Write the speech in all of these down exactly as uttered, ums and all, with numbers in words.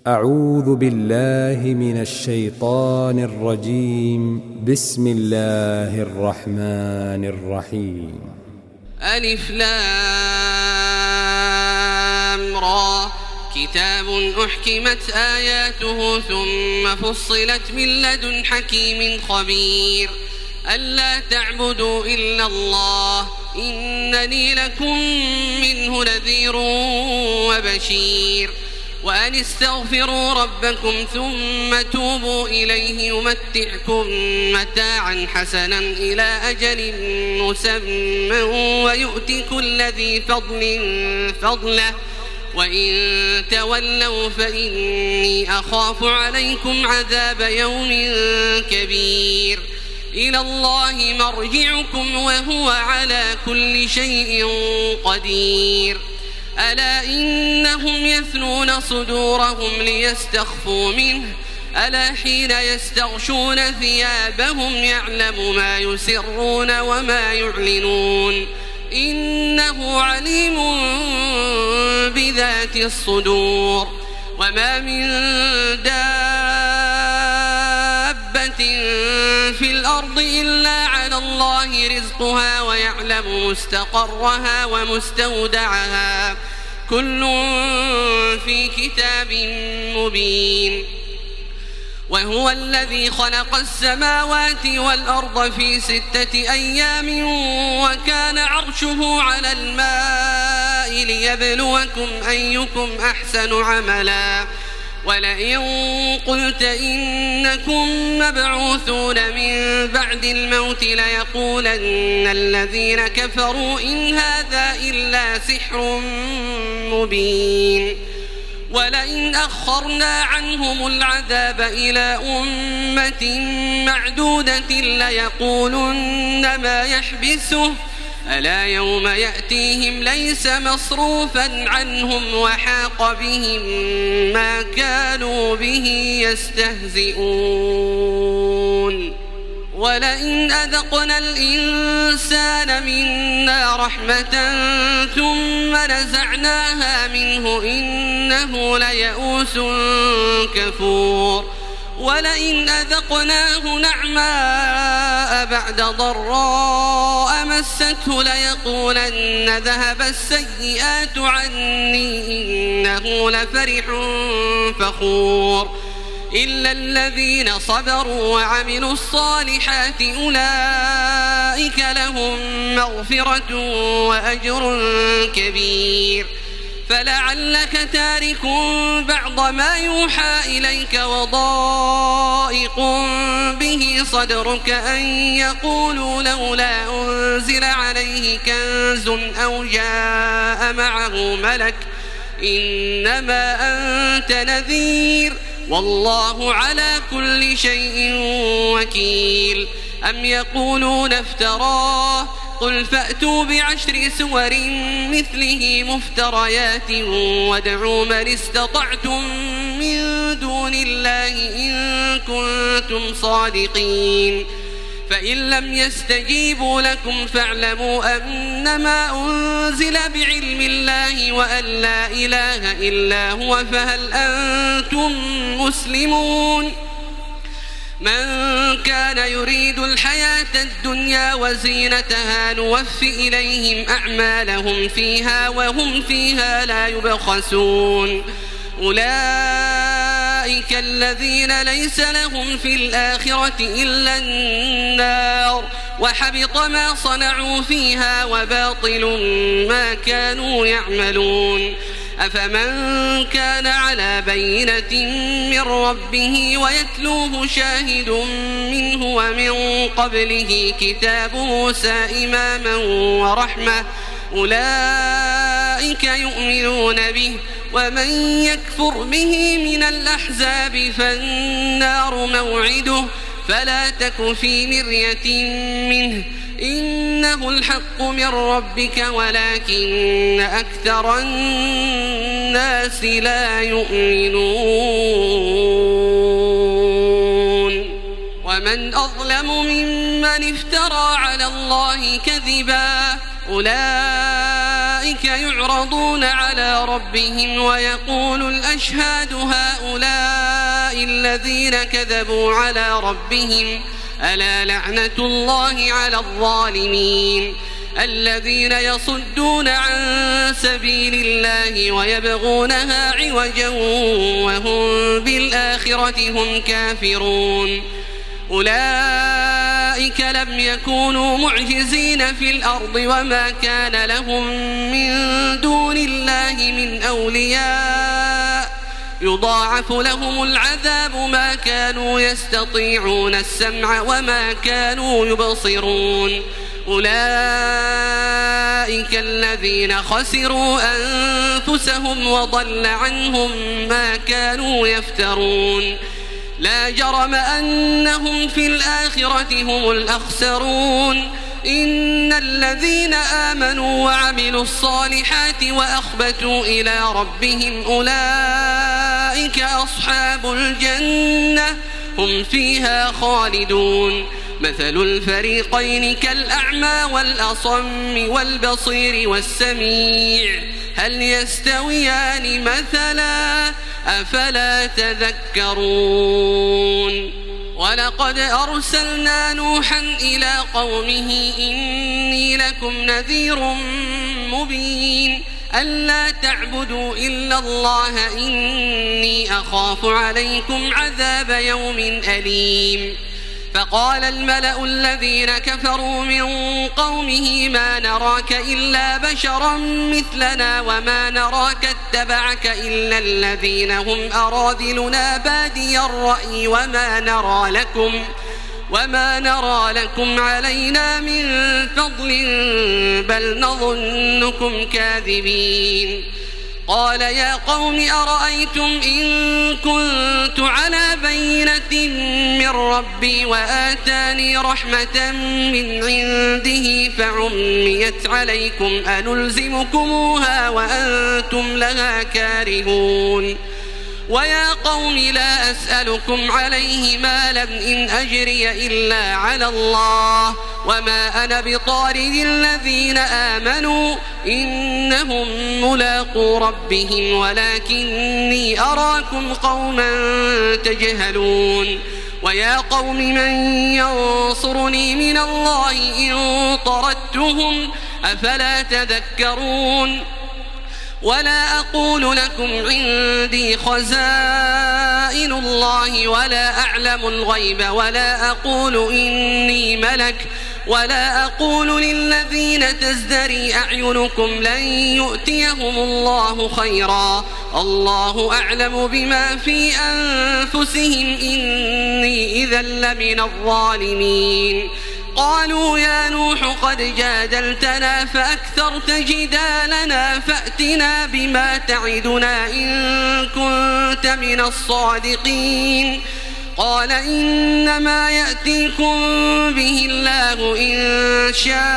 أعوذ بالله من الشيطان الرجيم. بسم الله الرحمن الرحيم. ألف لام را كتاب أحكمت آياته ثم فصلت من لدن حكيم خبير ألا تعبدوا إلا الله إنني لكم منه نذير وبشير وأن استغفروا ربكم ثم توبوا إليه يمتعكم متاعا حسنا إلى أجل مسمى ويؤتي كل ذي فضل فضله وإن تولوا فإني أخاف عليكم عذاب يوم كبير إلى الله مرجعكم وهو على كل شيء قدير ألا إنهم يثنون صدورهم ليستخفوا منه ألا حين يستغشون ثيابهم يعلم ما يسرون وما يعلنون إنه عليم بذات الصدور وما من دابة في الأرض إلا على الله رزقها ويعلم مستقرها ومستودعها كل في كتاب مبين وهو الذي خلق السماوات والأرض في ستة أيام وكان عرشه على الماء ليبلوكم أيكم أحسن عملا ولئن قلت إنكم مبعوثون من بعد الموت ليقولن الذين كفروا إن هذا إلا سحر مبين ولئن أخرنا عنهم العذاب إلى أمة معدودة ليقولن ما يحبسه ألا يوم يأتيهم ليس مصروفا عنهم وحاق بهم ما كانوا به يستهزئون ولئن أذقنا الإنسان منا رحمة ثم نزعناها منه إنه ليئوس كفور ولئن أذقناه نعماء بعد ضراء مسته ليقولن ذهب السيئات عني إنه لفرح فخور إلا الذين صبروا وعملوا الصالحات أولئك لهم مغفرة وأجر كبير فلعلك تارك بعض ما يوحى إليك وضائق به صدرك أن يقولوا لولا أنزل عليه كنز أو جاء معه ملك إنما أنت نذير والله على كل شيء وكيل أم يقولون افتراه قل فأتوا بعشر سور مثله مفتريات وادعوا من استطعتم من دون الله إن كنتم صادقين فإن لم يستجيبوا لكم فاعلموا أنما أنزل بعلم الله وأن لا إله إلا هو فهل أنتم مسلمون من كان يريد الحياة الدنيا وزينتها نوفي إليهم أعمالهم فيها وهم فيها لا يبخسون أولئك الذين ليس لهم في الآخرة إلا النار وحبط ما صنعوا فيها وباطل ما كانوا يعملون أفمن كان على بينة من ربه ويتلوه شاهد منه ومن قبله كتاب موسى إماما ورحمة أولئك يؤمنون به ومن يكفر به من الأحزاب فالنار موعده فلا تك في مرية منه إنه الحق من ربك ولكن أكثر الناس لا يؤمنون ومن أظلم ممن افترى على الله كذبا أولئك يعرضون على ربهم ويقول الأشهاد هؤلاء الذين كذبوا على ربهم ألا لعنة الله على الظالمين الذين يصدون عن سبيل الله ويبغونها عوجا وهم بالآخرة هم كافرون أولئك لم يكونوا معجزين في الأرض وما كان لهم من دون الله من أولياء يضاعف لهم العذاب ما كانوا يستطيعون السمع وما كانوا يبصرون أولئك الذين خسروا أنفسهم وضل عنهم ما كانوا يفترون لا جرم أنهم في الآخرة هم الأخسرون إن الذين آمنوا وعملوا الصالحات وأخبتوا إلى ربهم أولئك أصحاب الجنة هم فيها خالدون مثل الفريقين كالأعمى والأصم والبصير والسميع هل يستويان مثلا أفلا تذكرون ولقد أرسلنا نوحا إلى قومه إني لكم نذير مبين ألا تعبدوا إلا الله إني أخاف عليكم عذاب يوم أليم فقال الملأ الذين كفروا من قومه ما نراك إلا بشرا مثلنا وما نراك اتبعك إلا الذين هم أراذلنا بادي الرأي وما نرى لكم وما نرى لكم علينا من فضل بل نظنكم كاذبين قال يا قوم أرأيتم إن كنت على بينة من ربي وآتاني رحمة من عنده فعميت عليكم أنلزمكموها وأنتم لها كارهون ويا قوم لا أسألكم عليه مالا إن أجري إلا على الله وما أنا بطارد الذين آمنوا إنهم ملاقو ربهم ولكني أراكم قوما تجهلون ويا قوم من ينصرني من الله إن طردتهم أفلا تذكرون ولا أقول لكم عندي خزائن الله ولا أعلم الغيب ولا أقول إني ملك ولا أقول للذين تزدري أعينكم لن يؤتيهم الله خيرا الله أعلم بما في أنفسهم إني إذا لمن الظالمين قالوا يا نوح قد جادلتنا فأكثرت جدالنا فأتنا بما تعدنا إن كنت من الصادقين قال إنما يأتيكم به الله إن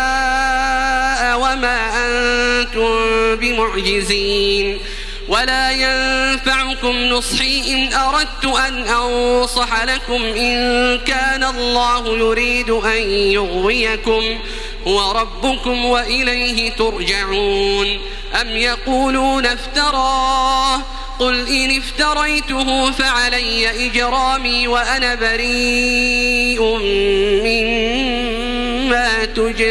شاء وما أنتم بمعجزين ولا ينفعكم نصحي إن أردت أن أنصح لكم إن كان الله يريد أن يغويكم هو ربكم وإليه ترجعون أم يقولون افتراه قل إن افتريته فعلي إجرامي وأنا بريء مما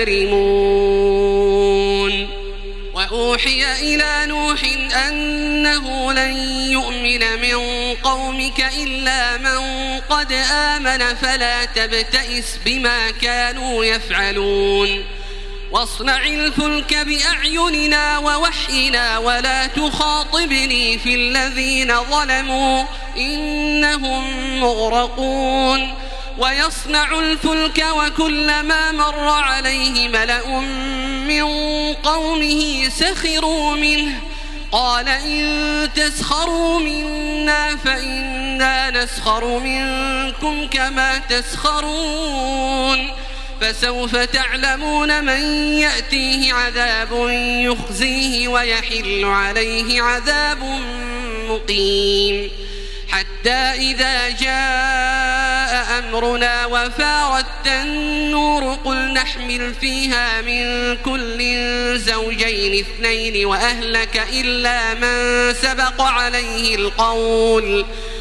تجرمون وأوحي إلى نوح أنه لن يؤمن من قومك إلا من قد آمن فلا تبتئس بما كانوا يفعلون واصنع الفلك بأعيننا ووحينا ولا تخاطبني في الذين ظلموا إنهم مغرقون ويصنع الفلك وكلما مر عليه ملأ من قومه سخروا منه قال إن تسخروا منا فإنا نسخر منكم كما تسخرون فسوف تعلمون من يأتيه عذاب يخزيه ويحل عليه عذاب مقيم حتى إذا جاء أمرنا وفارت النور قل نحمل فيها من كل زوجين اثنين وأهلك إلا من سبق عليه القول وأهلك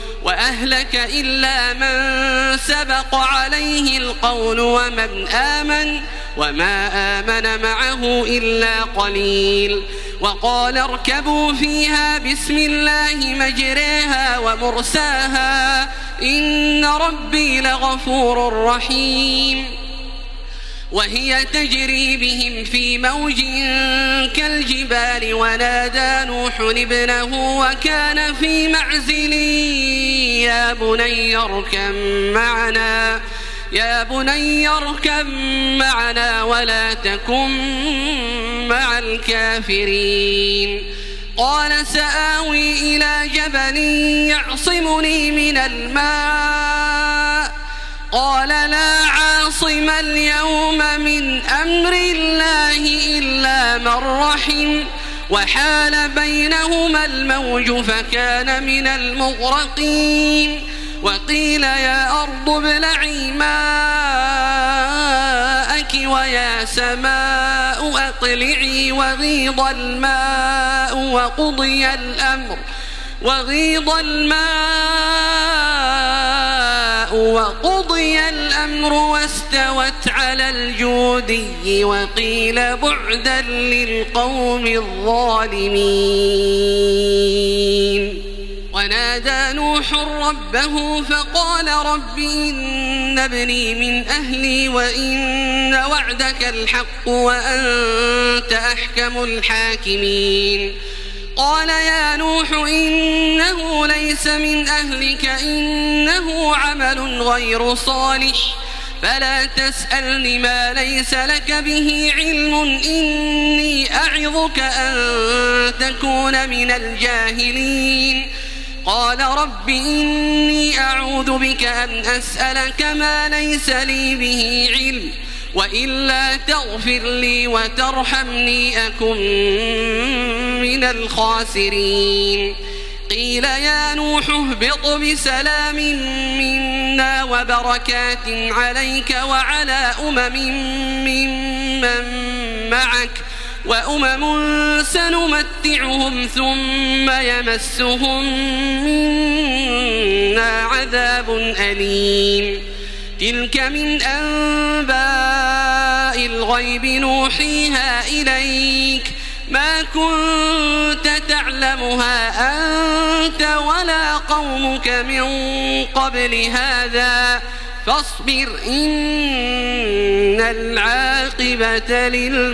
وأهلك إلا من سبق عليه القول ومن آمن وما آمن معه إلا قليل. وقال اركبوا فيها بسم الله مجريها ومرساها إن ربي لغفور رحيم. وهي تجري بهم في موج كالجبال ونادى نوح ابنه وكان في معزل يا بني اركب معنا يا بني اركب معنا ولا تكن مع الكافرين. قال سآوي إلى جبل يعصمني من الماء قال لا عاصم اليوم من أمر الله إلا من رحم وحال بينهما الموج فكان من المغرقين. وقيل يا أرض ابلعي ماءك ويا سماء أقلعي وغيض الماء وقضي الأمر وغيض الماء وقضي الأمر واستوت على الجودي وقيل بعدا للقوم الظالمين. ونادى نوح ربه فقال رب إن ابني من أهلي وإن وعدك الحق وأنت أحكم الحاكمين. قال يا نوح إنه ليس من أهلك إنه عمل غير صالح فلا تسألني ما ليس لك به علم إني أعظك أن تكون من الجاهلين. قال رب إني أعوذ بك أن أسألك ما ليس لي به علم وإلا تغفر لي وترحمني أكن من الخاسرين. قيل يا نوح اهبط بسلام منا وبركات عليك وعلى أمم ممن معك وأمم سنمتعهم ثم يمسهم منا عذاب أليم. تلك من أنباء الغيب نوحيها إليك ما كنت تعلمها أنت ولا قومك من قبل هذا فاصبر إن العاقبة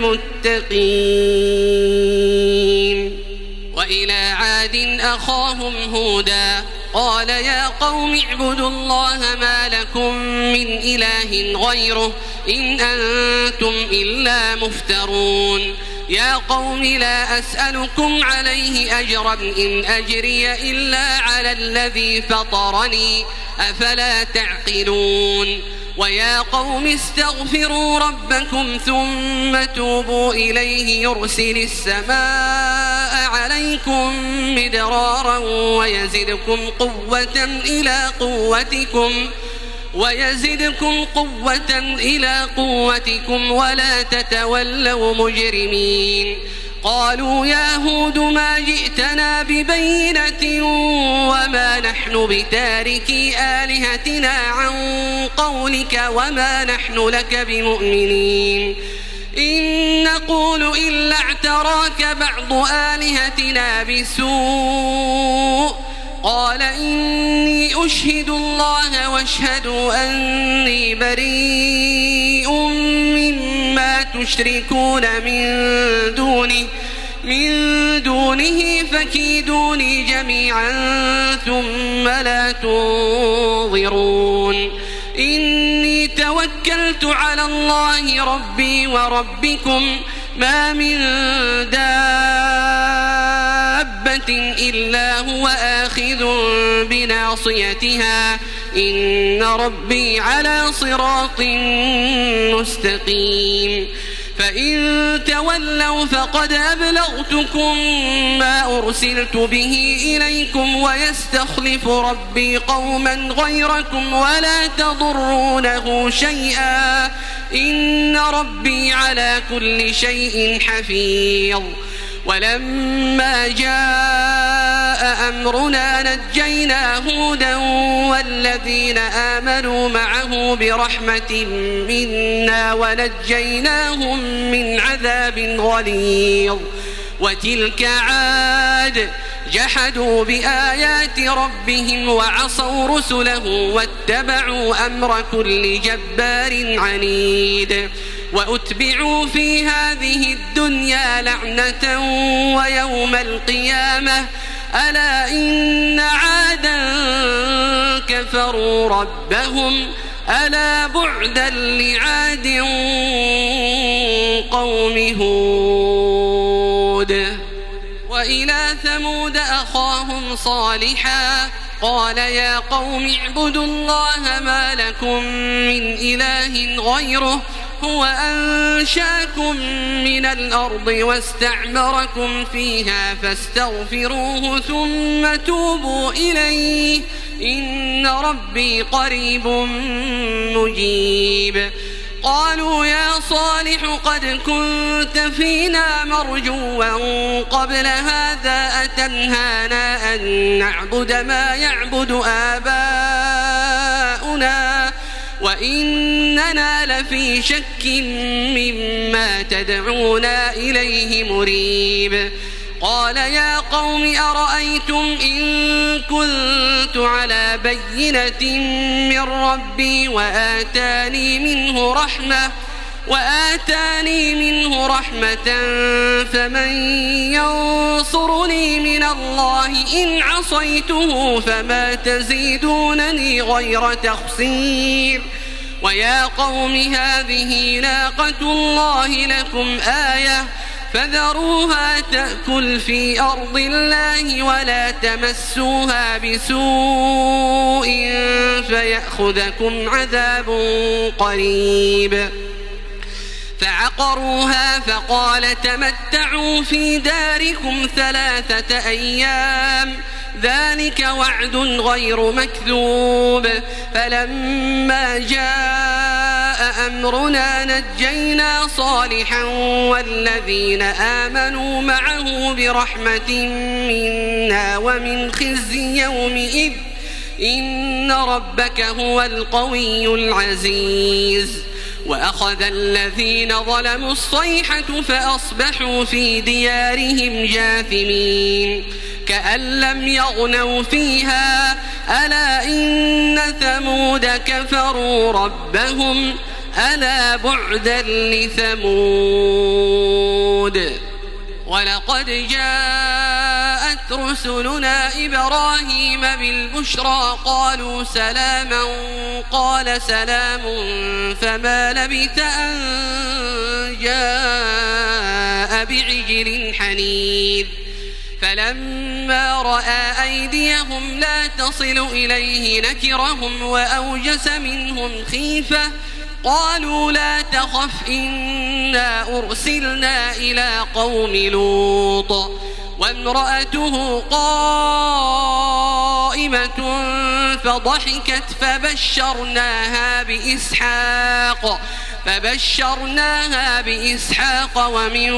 للمتقين. وإلى عاد أخاهم هودا قال يا قوم اعبدوا الله ما لكم من إله غيره إن أنتم إلا مفترون. يا قوم لا أسألكم عليه أجرا إن أجري إلا على الذي فطرني أفلا تعقلون. ويا قوم استغفروا ربكم ثم توبوا إليه يرسل السماء عليكم مدرارا ويزدكم قوة إلى قوتكم ويزدكم قوة إلى قوتكم ولا تتولوا مجرمين. قالوا يا هود ما جئتنا ببينة وما نحن بتاركي آلهتنا عن قولك وما نحن لك بمؤمنين إن نقول إلا اعتراك بعض آلهتنا بسوء. قال إني أشهد الله واشهدوا أني بريء مما تشركون من دونه من دونه فكيدوني جميعا ثم لا تنظرون. إني توكلت على الله ربي وربكم ما من دابة إلا هو آخذ بناصيتها إن ربي على صراط مستقيم. فإن تولوا فقد أبلغتكم ما أرسلت به إليكم ويستخلف ربي قوما غيركم ولا تضرونه شيئا إن ربي على كل شيء حفيظ. ولما جاء أمرنا نجينا هودا والذين آمنوا معه برحمة منا ونجيناهم من عذاب غليظ. وتلك عاد جحدوا بآيات ربهم وعصوا رسله واتبعوا أمر كل جبار عنيد. وأتبعوا في هذه الدنيا لعنة ويوم القيامة ألا إن عادا كفروا ربهم ألا بعدا لعاد قوم هود. وإلى ثمود أخاهم صالحا قال يا قوم اعبدوا الله ما لكم من إله غيره هو أنشأكم من الأرض واستعمركم فيها فاستغفروه ثم توبوا إليه إن ربي قريب مجيب. قالوا يا صالح قد كنت فينا مرجوا قبل هذا أتنهانا أن نعبد ما يعبد آباؤنا وإننا لفي شك مما تدعونا إليه مريب. قال يا قوم أرأيتم إن كنت على بينة من ربي وآتاني منه رحمة وآتاني منه رحمة فمن ينصرني من الله إن عصيته فما تزيدونني غير تخسير. ويا قوم هذه ناقة الله لكم آية فذروها تأكل في أرض الله ولا تمسوها بسوء فيأخذكم عذاب قريب. فعقروها فقال تمتعوا في داركم ثلاثة أيام ذلك وعد غير مكذوب. فلما جاء أمرنا نجينا صالحا والذين آمنوا معه برحمة منا ومن خزي يومئذ إن ربك هو القوي العزيز. وأخذ الذين ظلموا الصيحة فأصبحوا في ديارهم جاثمين كأن لم يغنوا فيها ألا إن ثمود كفروا ربهم ألا بعدا لثمود. ولقد جاءت رسلنا إبراهيم بالبشرى قالوا سلاما قال سلام فما لبث أن جاء بعجل حنيذ. فلما رأى أيديهم لا تصل إليه نكرهم وأوجس منهم خيفة قالوا لا تخف إنا أرسلنا إلى قوم لوط وامرأته قائمة فضحكت فبشرناها بإسحاق فبشرناها بإسحاق ومن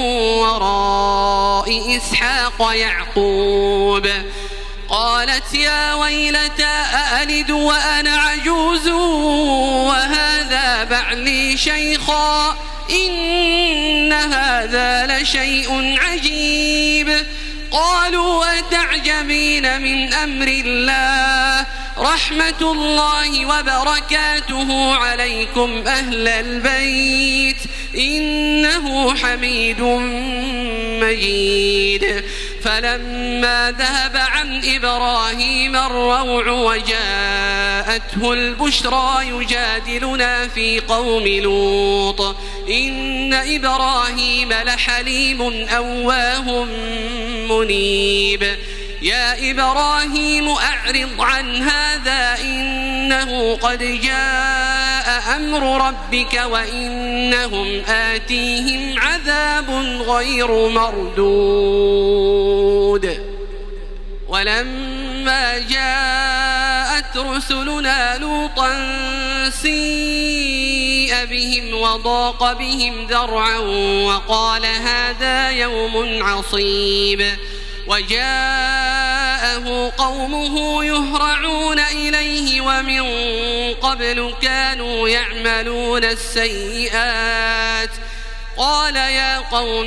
وراء إسحاق يعقوب. قالت يا ويلتى أألد وأنا عجوز وهذا بعلي شيخا إن هذا لشيء عجيب. قالوا أتعجبين من أمر الله رحمة الله وبركاته عليكم أهل البيت إنه حميد مجيد. فلما ذهب عن إبراهيم الروع وجاءته البشرى يجادلنا في قوم لوط إن إبراهيم لحليم أواه منيب. يا إبراهيم أعرض عن هذا إنه قد جاء أمر ربك وإنهم آتيهم عذاب غير مردود. ولما جاءت رسلنا لوطا سيء بهم وضاق بهم ذرعا وقال هذا يوم عصيب. وجاءه قومه يهرعون إليه إليه ومن قبل كانوا يعملون السيئات قال يا قوم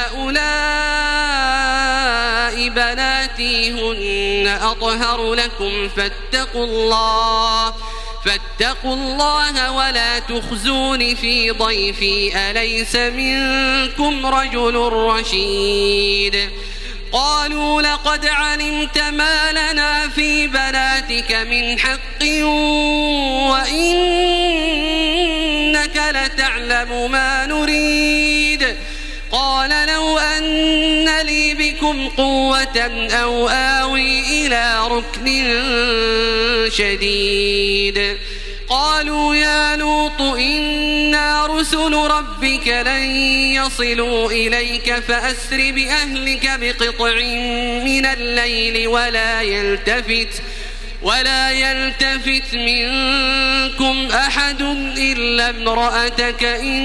هؤلاء بناتي هن أطهر لكم فاتقوا الله فاتقوا الله ولا تخزون في ضيفي أليس منكم رجل رشيد قالوا لقد علمت ما لنا في بناتك من حق وإنك لتعلم ما نريد قال لو أن لي بكم قوة أو آوي إلى ركن شديد قالوا يا لوط إنا رسل ربك لن يصلوا إليك فأسر بأهلك بقطع من الليل ولا يلتفت ولا يلتفت منكم أحد إلا امرأتك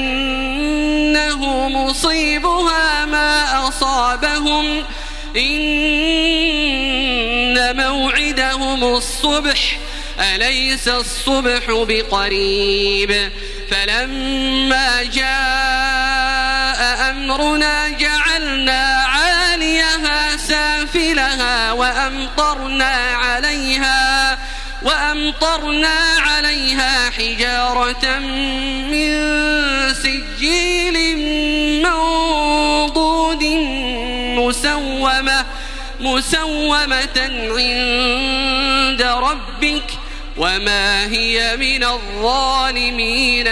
إنه مصيبها ما أصابهم إن موعدهم الصبح أليس الصبح بقريب فلما جاء أمرنا جعلنا عاليها سافلها وأمطرنا عليها وأمطرنا عليها حجارة من سجيل منضود مسومة مسومة عند ربك وما هي من الظالمين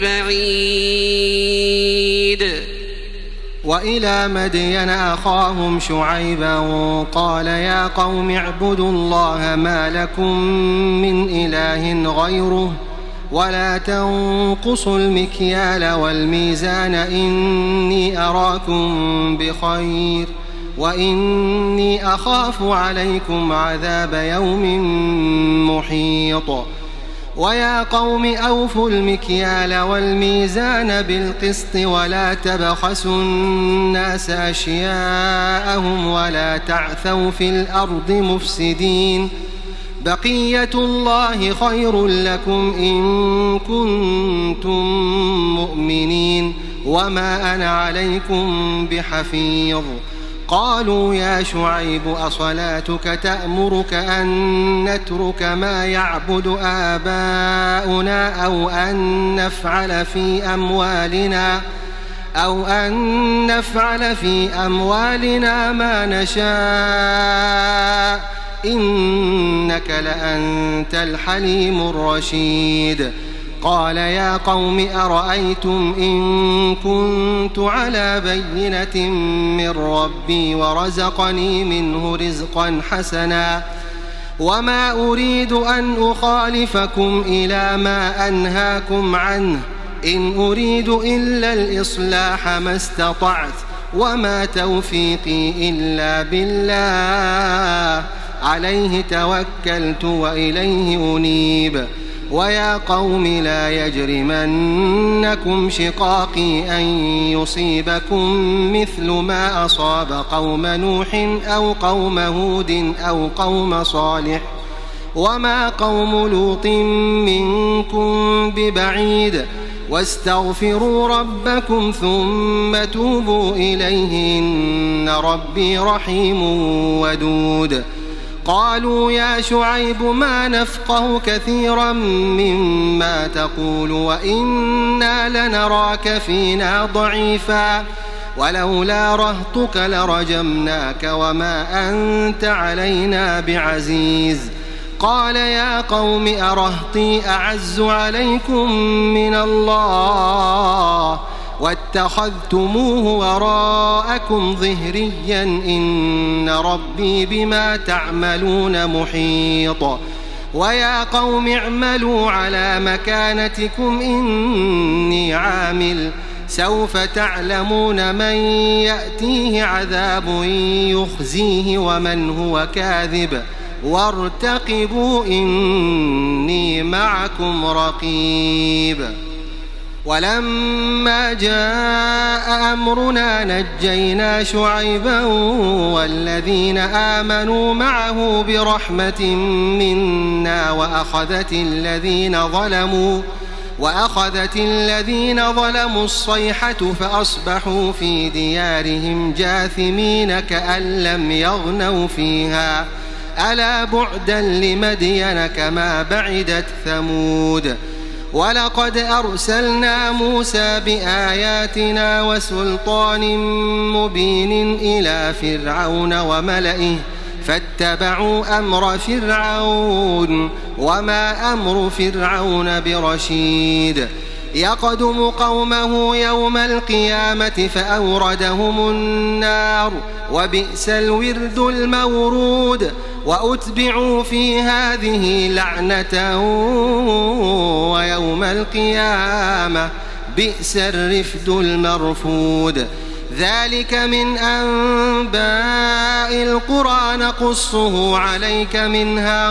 ببعيد. وإلى مدين أخاهم شعيبا قال يا قوم اعبدوا الله ما لكم من إله غيره ولا تنقصوا المكيال والميزان إني أراكم بخير وإني أخاف عليكم عذاب يوم محيط. ويا قوم أوفوا المكيال والميزان بالقسط ولا تبخسوا الناس أشياءهم ولا تعثوا في الأرض مفسدين بقية الله خير لكم إن كنتم مؤمنين وما أنا عليكم بحفيظ. قالوا يا شعيب أصلاتك تأمرك أن نترك ما يعبد آباؤنا أو أن نفعل في أموالنا أو أن نفعل في أموالنا ما نشاء إنك لأنت الحليم الرشيد. قال يا قوم أرأيتم إن كنت على بينة من ربي ورزقني منه رزقا حسنا وما أريد أن أخالفكم إلى ما أنهاكم عنه إن أريد إلا الإصلاح ما استطعت وما توفيقي إلا بالله عليه توكلت وإليه أنيب. ويا قوم لا يجرمنكم شقاقي أن يصيبكم مثل ما أصاب قوم نوح أو قوم هود أو قوم صالح وما قوم لوط منكم ببعيد واستغفروا ربكم ثم توبوا إليه إن ربي رحيم ودود. قالوا يا شعيب ما نفقه كثيرا مما تقول وإنا لنراك فينا ضعيفا ولولا رهطك لرجمناك وما أنت علينا بعزيز. قال يا قوم أرهطي أعز عليكم من الله واتخذتموه وراءكم ظهريا إن ربي بما تعملون محيط. ويا قوم اعملوا على مكانتكم إني عامل سوف تعلمون من يأتيه عذاب يخزيه ومن هو كاذب وارتقبوا إني معكم رقيب. ولما جاء أمرنا نجينا شعيبا والذين آمنوا معه برحمة منا وأخذت الذين ظلموا وأخذت الذين ظلموا الصيحة فأصبحوا في ديارهم جاثمين كأن لم يغنوا فيها ألا بعدا لمدين كما بعدت ثمود. ولقد أرسلنا موسى بآياتنا وسلطان مبين إلى فرعون وملئه فاتبعوا أمر فرعون وما أمر فرعون برشيد. يقدم قومه يوم القيامة فأوردهم النار وبئس الورد المورود وأتبعوا في هذه لعنة ويوم القيامة بئس الرفد المرفود. ذلك من أنباء القرى نقصه عليك منها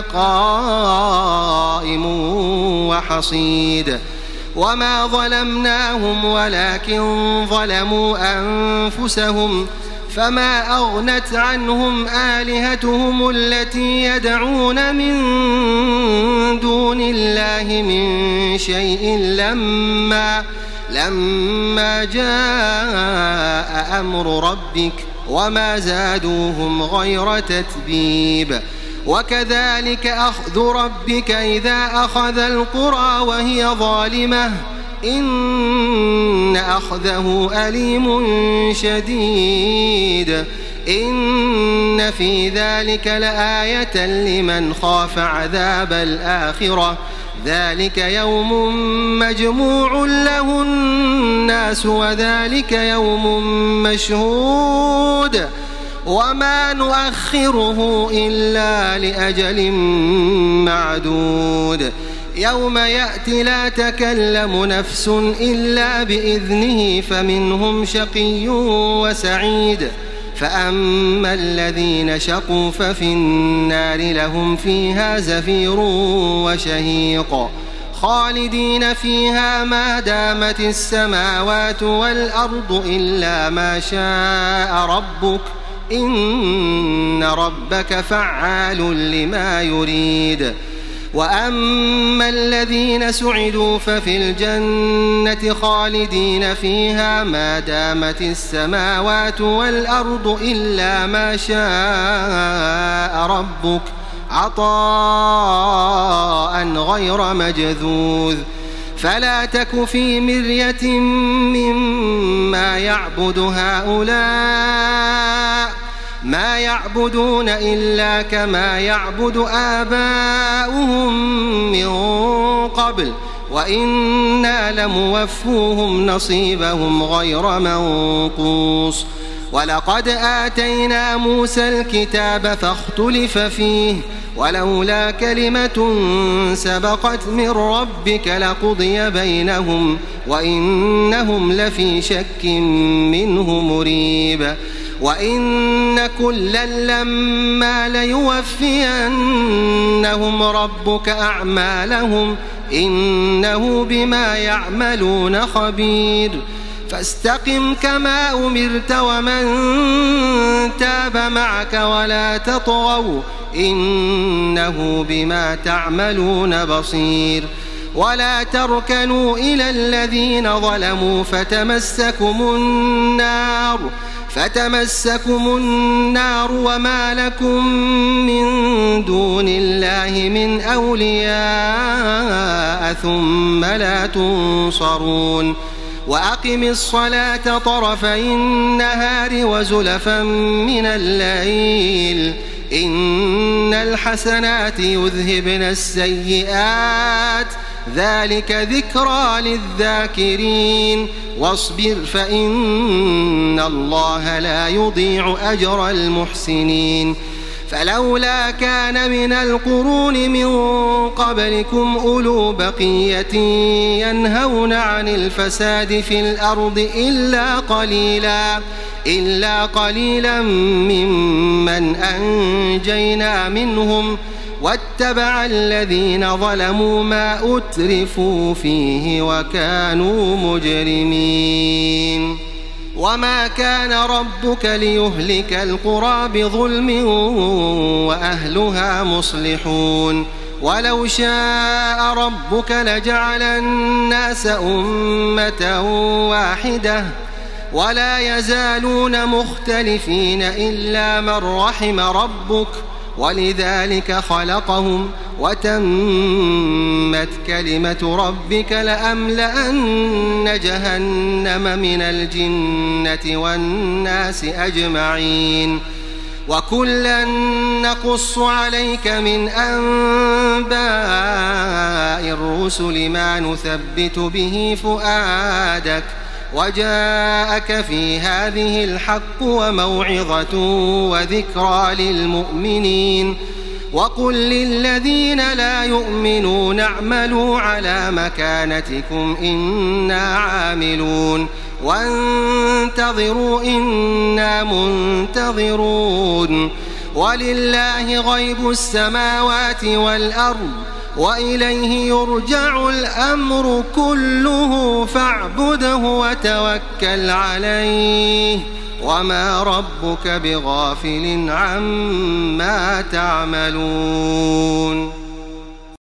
قائم وحصيد. وما ظلمناهم ولكن ظلموا أنفسهم فما أغنت عنهم آلهتهم التي يدعون من دون الله من شيء لما لما جاء أمر ربك وما زادوهم غير تتبيب. وكذلك أخذ ربك إذا أخذ القرى وهي ظالمة إن أخذه أليم شديد. إن في ذلك لآية لمن خاف عذاب الآخرة ذلك يوم مجموع له الناس وذلك يوم مشهود وما نؤخره إلا لأجل معدود. يوم يأتي لا تكلم نفس إلا بإذنه فمنهم شقي وسعيد. فأما الذين شقوا ففي النار لهم فيها زفير وشهيق خالدين فيها ما دامت السماوات والأرض إلا ما شاء ربك إن ربك فعال لما يريد. وأما الذين سعدوا ففي الجنة خالدين فيها ما دامت السماوات والأرض إلا ما شاء ربك عطاء غير مجذوذ. فلا تك في مرية مما يعبد هؤلاء ما يعبدون إلا كما يعبد آباؤهم من قبل وإنا لموفوهم نصيبهم غير منقوص. ولقد آتينا موسى الكتاب فاختلف فيه ولولا كلمة سبقت من ربك لقضي بينهم وإنهم لفي شك منه مريب. وإن كلا لما ليوفينهم ربك أعمالهم إنه بما يعملون خبير. فاستقم كما أمرت ومن تاب معك ولا تطغوا إنه بما تعملون بصير. ولا تركنوا إلى الذين ظلموا فتمسكم النار فتمسكم النار وما لكم من دون الله من أولياء ثم لا تنصرون. وأقم الصلاة طرفي النهار وزلفا من الليل إن الحسنات يذهبن السيئات ذلك ذكرى للذاكرين. واصبر فإن الله لا يضيع أجر المحسنين. فلولا كان من القرون من قبلكم أولو بقية ينهون عن الفساد في الأرض إلا قليلا إلا قليلا ممن أنجينا منهم واتبع الذين ظلموا ما أترفوا فيه وكانوا مجرمين وما كان ربك ليهلك القرى بظلم وأهلها مصلحون ولو شاء ربك لجعل الناس أمة واحدة ولا يزالون مختلفين إلا من رحم ربك ولذلك خلقهم وتمت كلمة ربك لأملأن جهنم من الجنة والناس أجمعين وكلا نقص عليك من أنباء الرسل ما نثبت به فؤادك وجاءك في هذه الحق وموعظة وذكرى للمؤمنين وقل للذين لا يؤمنون اعملوا على مكانتكم إنا عاملون وانتظروا إنا منتظرون ولله غيب السماوات والأرض وإليه يرجع الأمر كله فاعبده وتوكل عليه وما ربك بغافل عما تعملون.